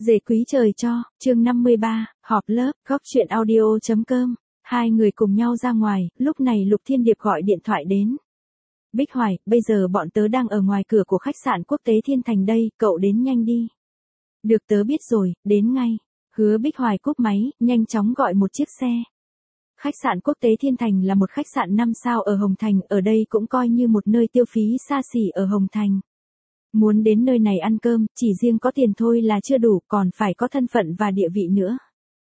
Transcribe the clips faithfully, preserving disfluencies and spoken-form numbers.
Dề quý trời cho, chương năm mươi ba, họp lớp, góc chuyện audio.com. Hai người cùng nhau ra ngoài, lúc này Lục Thiên Điệp gọi điện thoại đến. Bích Hoài, bây giờ bọn tớ đang ở ngoài cửa của khách sạn quốc tế Thiên Thành đây, cậu đến nhanh đi. Được tớ biết rồi, đến ngay. Hứa Bích Hoài cúp máy, nhanh chóng gọi một chiếc xe. Khách sạn quốc tế Thiên Thành là một khách sạn năm sao ở Hồng Thành, ở đây cũng coi như một nơi tiêu phí xa xỉ ở Hồng Thành. Muốn đến nơi này ăn cơm, chỉ riêng có tiền thôi là chưa đủ, còn phải có thân phận và địa vị nữa.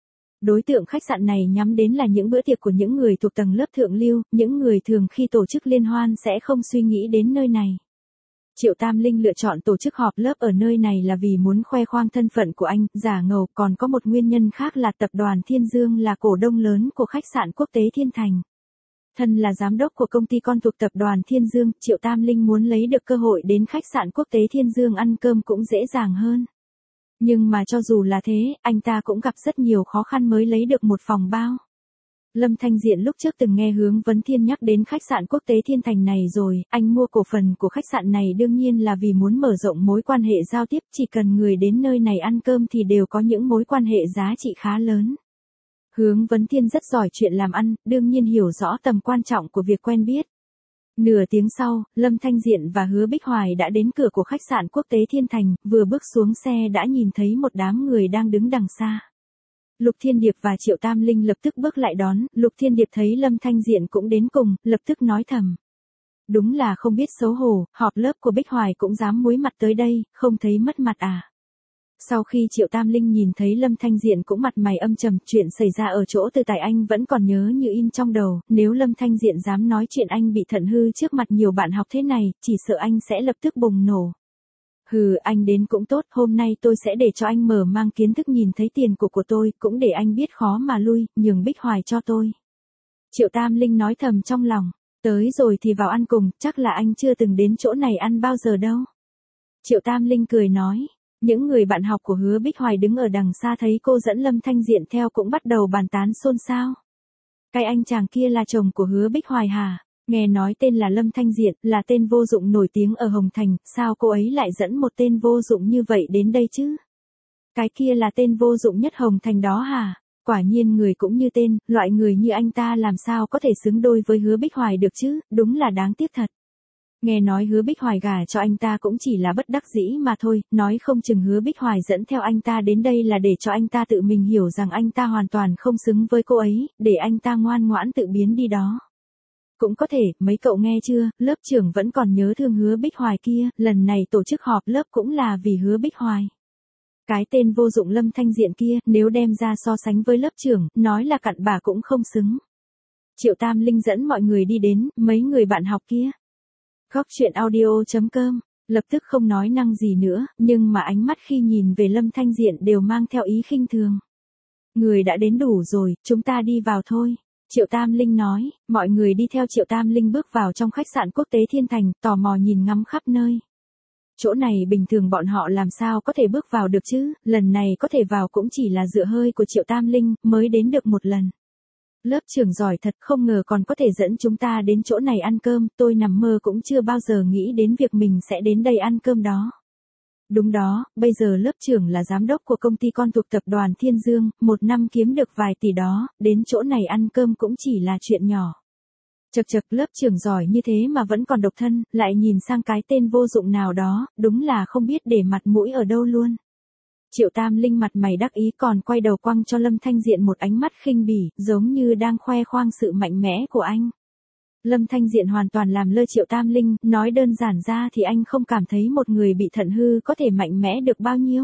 Đối tượng khách sạn này nhắm đến là những bữa tiệc của những người thuộc tầng lớp thượng lưu, những người thường khi tổ chức liên hoan sẽ không suy nghĩ đến nơi này. Triệu Tam Linh lựa chọn tổ chức họp lớp ở nơi này là vì muốn khoe khoang thân phận của anh, giả ngầu, còn có một nguyên nhân khác là tập đoàn Thiên Dương là cổ đông lớn của khách sạn quốc tế Thiên Thành. Thân là giám đốc của công ty con thuộc tập đoàn Thiên Dương, Triệu Tam Linh muốn lấy được cơ hội đến khách sạn quốc tế Thiên Dương ăn cơm cũng dễ dàng hơn. Nhưng mà cho dù là thế, anh ta cũng gặp rất nhiều khó khăn mới lấy được một phòng bao. Lâm Thanh Diện lúc trước từng nghe Hướng Vấn Thiên nhắc đến khách sạn quốc tế Thiên Thành này rồi, anh mua cổ phần của khách sạn này đương nhiên là vì muốn mở rộng mối quan hệ giao tiếp, chỉ cần người đến nơi này ăn cơm thì đều có những mối quan hệ giá trị khá lớn. Hướng Vấn Thiên rất giỏi chuyện làm ăn, đương nhiên hiểu rõ tầm quan trọng của việc quen biết. Nửa tiếng sau, Lâm Thanh Diện và Hứa Bích Hoài đã đến cửa của khách sạn quốc tế Thiên Thành, vừa bước xuống xe đã nhìn thấy một đám người đang đứng đằng xa. Lục Thiên Điệp và Triệu Tam Linh lập tức bước lại đón, Lục Thiên Điệp thấy Lâm Thanh Diện cũng đến cùng, lập tức nói thầm. Đúng là không biết xấu hổ, họp lớp của Bích Hoài cũng dám muối mặt tới đây, không thấy mất mặt à. Sau khi Triệu Tam Linh nhìn thấy Lâm Thanh Diện cũng mặt mày âm trầm, chuyện xảy ra ở chỗ Từ Tài anh vẫn còn nhớ như in trong đầu, nếu Lâm Thanh Diện dám nói chuyện anh bị thận hư trước mặt nhiều bạn học thế này, chỉ sợ anh sẽ lập tức bùng nổ. Hừ, anh đến cũng tốt, hôm nay tôi sẽ để cho anh mở mang kiến thức nhìn thấy tiền của của tôi, cũng để anh biết khó mà lui, nhường Bích Hoài cho tôi. Triệu Tam Linh nói thầm trong lòng, tới rồi thì vào ăn cùng, chắc là anh chưa từng đến chỗ này ăn bao giờ đâu. Triệu Tam Linh cười nói. Những người bạn học của Hứa Bích Hoài đứng ở đằng xa thấy cô dẫn Lâm Thanh Diện theo cũng bắt đầu bàn tán xôn xao. Cái anh chàng kia là chồng của Hứa Bích Hoài hả? Nghe nói tên là Lâm Thanh Diện, là tên vô dụng nổi tiếng ở Hồng Thành, sao cô ấy lại dẫn một tên vô dụng như vậy đến đây chứ? Cái kia là tên vô dụng nhất Hồng Thành đó hả? Quả nhiên người cũng như tên, loại người như anh ta làm sao có thể xứng đôi với Hứa Bích Hoài được chứ, đúng là đáng tiếc thật. Nghe nói Hứa Bích Hoài gả cho anh ta cũng chỉ là bất đắc dĩ mà thôi, nói không chừng Hứa Bích Hoài dẫn theo anh ta đến đây là để cho anh ta tự mình hiểu rằng anh ta hoàn toàn không xứng với cô ấy, để anh ta ngoan ngoãn tự biến đi đó. Cũng có thể, mấy cậu nghe chưa, lớp trưởng vẫn còn nhớ thương Hứa Bích Hoài kia, lần này tổ chức họp lớp cũng là vì Hứa Bích Hoài. Cái tên vô dụng Lâm Thanh Diện kia, nếu đem ra so sánh với lớp trưởng, nói là cặn bà cũng không xứng. Triệu Tam Linh dẫn mọi người đi đến, mấy người bạn học kia. Góc chuyện audio.com, lập tức không nói năng gì nữa, nhưng mà ánh mắt khi nhìn về Lâm Thanh Diện đều mang theo ý khinh thường. Người đã đến đủ rồi, chúng ta đi vào thôi. Triệu Tam Linh nói, mọi người đi theo Triệu Tam Linh bước vào trong khách sạn quốc tế Thiên Thành, tò mò nhìn ngắm khắp nơi. Chỗ này bình thường bọn họ làm sao có thể bước vào được chứ, lần này có thể vào cũng chỉ là dựa hơi của Triệu Tam Linh, mới đến được một lần. Lớp trưởng giỏi thật, không ngờ còn có thể dẫn chúng ta đến chỗ này ăn cơm, tôi nằm mơ cũng chưa bao giờ nghĩ đến việc mình sẽ đến đây ăn cơm đó. Đúng đó, bây giờ lớp trưởng là giám đốc của công ty con thuộc tập đoàn Thiên Dương, một năm kiếm được vài tỷ đó, đến chỗ này ăn cơm cũng chỉ là chuyện nhỏ. Chật chật, lớp trưởng giỏi như thế mà vẫn còn độc thân, lại nhìn sang cái tên vô dụng nào đó, đúng là không biết để mặt mũi ở đâu luôn. Triệu Tam Linh mặt mày đắc ý còn quay đầu quăng cho Lâm Thanh Diện một ánh mắt khinh bỉ, giống như đang khoe khoang sự mạnh mẽ của anh. Lâm Thanh Diện hoàn toàn làm lơ Triệu Tam Linh, nói đơn giản ra thì anh không cảm thấy một người bị thận hư có thể mạnh mẽ được bao nhiêu.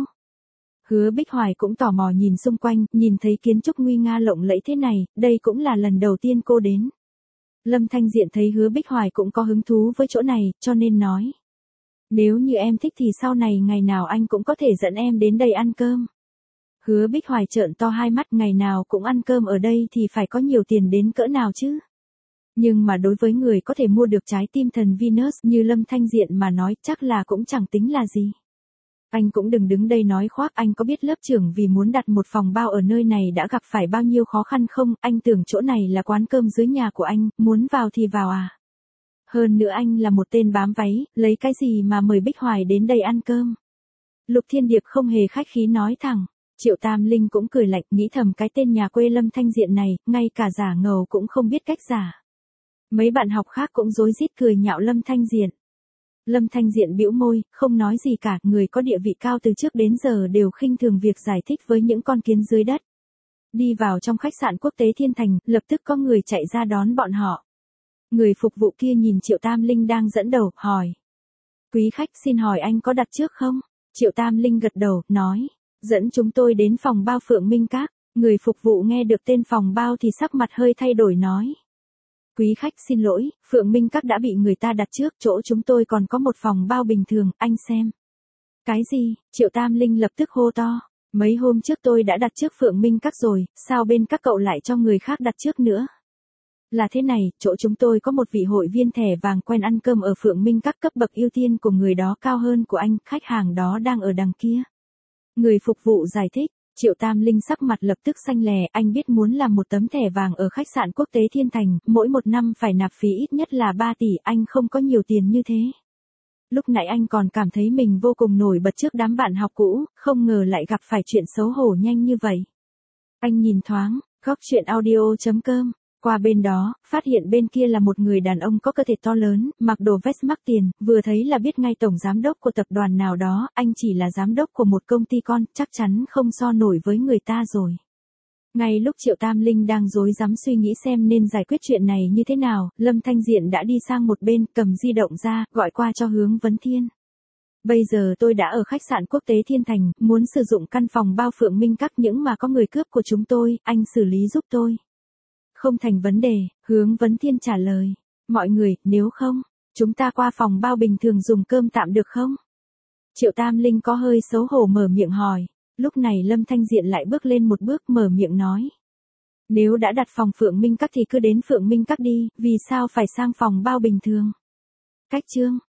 Hứa Bích Hoài cũng tò mò nhìn xung quanh, nhìn thấy kiến trúc nguy nga lộng lẫy thế này, đây cũng là lần đầu tiên cô đến. Lâm Thanh Diện thấy Hứa Bích Hoài cũng có hứng thú với chỗ này, cho nên nói. Nếu như em thích thì sau này ngày nào anh cũng có thể dẫn em đến đây ăn cơm. Hứa Bích Hoài trợn to hai mắt, ngày nào cũng ăn cơm ở đây thì phải có nhiều tiền đến cỡ nào chứ. Nhưng mà đối với người có thể mua được trái tim thần Venus như Lâm Thanh Diện mà nói chắc là cũng chẳng tính là gì. Anh cũng đừng đứng đây nói khoác, anh có biết lớp trưởng vì muốn đặt một phòng bao ở nơi này đã gặp phải bao nhiêu khó khăn không, anh tưởng chỗ này là quán cơm dưới nhà của anh, muốn vào thì vào à. Hơn nữa anh là một tên bám váy, lấy cái gì mà mời Bích Hoài đến đây ăn cơm. Lục Thiên Điệp không hề khách khí nói thẳng. Triệu Tam Linh cũng cười lạnh, nghĩ thầm cái tên nhà quê Lâm Thanh Diện này, ngay cả giả ngầu cũng không biết cách giả. Mấy bạn học khác cũng rối rít cười nhạo Lâm Thanh Diện. Lâm Thanh Diện bĩu môi, không nói gì cả, người có địa vị cao từ trước đến giờ đều khinh thường việc giải thích với những con kiến dưới đất. Đi vào trong khách sạn quốc tế Thiên Thành, lập tức có người chạy ra đón bọn họ. Người phục vụ kia nhìn Triệu Tam Linh đang dẫn đầu, hỏi. Quý khách xin hỏi anh có đặt trước không? Triệu Tam Linh gật đầu, nói. Dẫn chúng tôi đến phòng bao Phượng Minh Các. Người phục vụ nghe được tên phòng bao thì sắc mặt hơi thay đổi nói. Quý khách xin lỗi, Phượng Minh Các đã bị người ta đặt trước, chỗ chúng tôi còn có một phòng bao bình thường, anh xem. Cái gì? Triệu Tam Linh lập tức hô to. Mấy hôm trước tôi đã đặt trước Phượng Minh Các rồi, sao bên các cậu lại cho người khác đặt trước nữa? Là thế này, chỗ chúng tôi có một vị hội viên thẻ vàng quen ăn cơm ở Phượng Minh Các, cấp bậc ưu tiên của người đó cao hơn của anh, khách hàng đó đang ở đằng kia. Người phục vụ giải thích. Triệu Tam Linh sắc mặt lập tức xanh lè, anh biết muốn làm một tấm thẻ vàng ở khách sạn quốc tế Thiên Thành, mỗi một năm phải nạp phí ít nhất là ba tỷ, anh không có nhiều tiền như thế. Lúc nãy anh còn cảm thấy mình vô cùng nổi bật trước đám bạn học cũ, không ngờ lại gặp phải chuyện xấu hổ nhanh như vậy. Anh nhìn thoáng, góc truyện audio chấm com, qua bên đó, phát hiện bên kia là một người đàn ông có cơ thể to lớn, mặc đồ vest mắc tiền, vừa thấy là biết ngay tổng giám đốc của tập đoàn nào đó, anh chỉ là giám đốc của một công ty con, chắc chắn không so nổi với người ta rồi. Ngay lúc Triệu Tam Linh đang rối rắm suy nghĩ xem nên giải quyết chuyện này như thế nào, Lâm Thanh Diện đã đi sang một bên, cầm di động ra, gọi qua cho Hướng Vấn Thiên. Bây giờ tôi đã ở khách sạn quốc tế Thiên Thành, muốn sử dụng căn phòng bao Phượng Minh Các, những mà có người cướp của chúng tôi, anh xử lý giúp tôi. Không thành vấn đề, Hướng Vấn Thiên trả lời. Mọi người, nếu không, chúng ta qua phòng bao bình thường dùng cơm tạm được không? Triệu Tam Linh có hơi xấu hổ mở miệng hỏi. Lúc này Lâm Thanh Diện lại bước lên một bước mở miệng nói. Nếu đã đặt phòng Phượng Minh Các thì cứ đến Phượng Minh Các đi, vì sao phải sang phòng bao bình thường? Cách chương.